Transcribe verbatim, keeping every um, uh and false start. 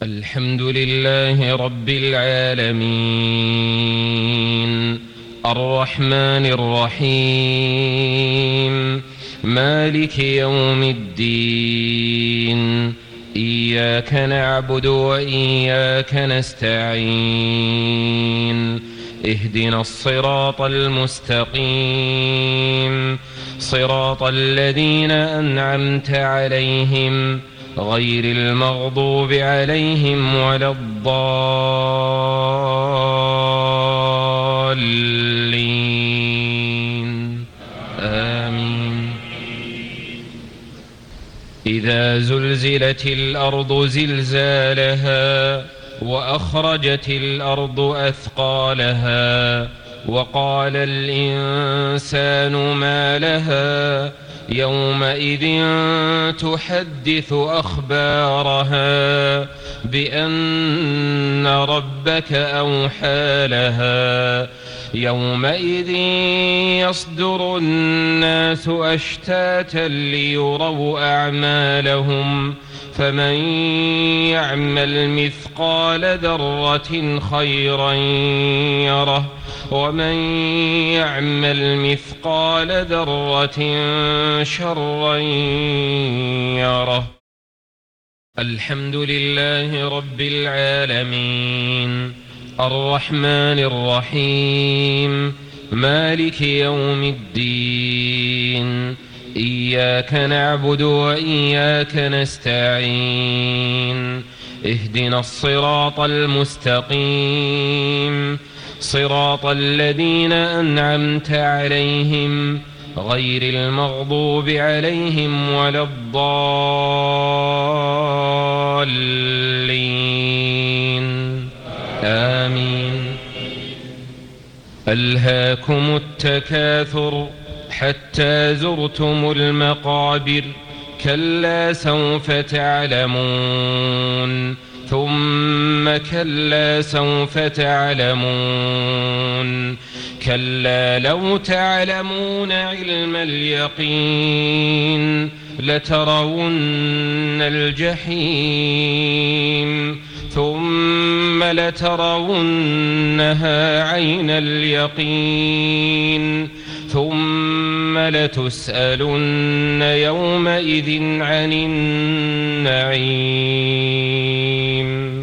الحمد لله رب العالمين الرحمن الرحيم مالك يوم الدين إياك نعبد وإياك نستعين اهدنا الصراط المستقيم صراط الذين أنعمت عليهم غير المغضوب عليهم ولا الضالين آمين. إذا زلزلت الأرض زلزالها وأخرجت الأرض أثقالها وقال الإنسان ما لها يومئذ تحدث أخبارها بأن ربك أوحى لها يومئذ يصدر الناس أشتاتا ليروا أعمالهم فمن يعمل مثقال ذرة خيرا يره ومن يعمل مثقال ذرة شرا يره. الحمد لله رب العالمين الرحمن الرحيم مالك يوم الدين إياك نعبد وإياك نستعين اهدنا الصراط المستقيم صراط الذين أنعمت عليهم غير المغضوب عليهم ولا الضالين آمين. ألهاكم التكاثر حتى زرتم المقابر كلا سوف تعلمون ثم كلا سوف تعلمون كلا لو تعلمون علم اليقين لترون الجحيم ثم لترونها عين اليقين ثم لتسألن يومئذ عن النعيم.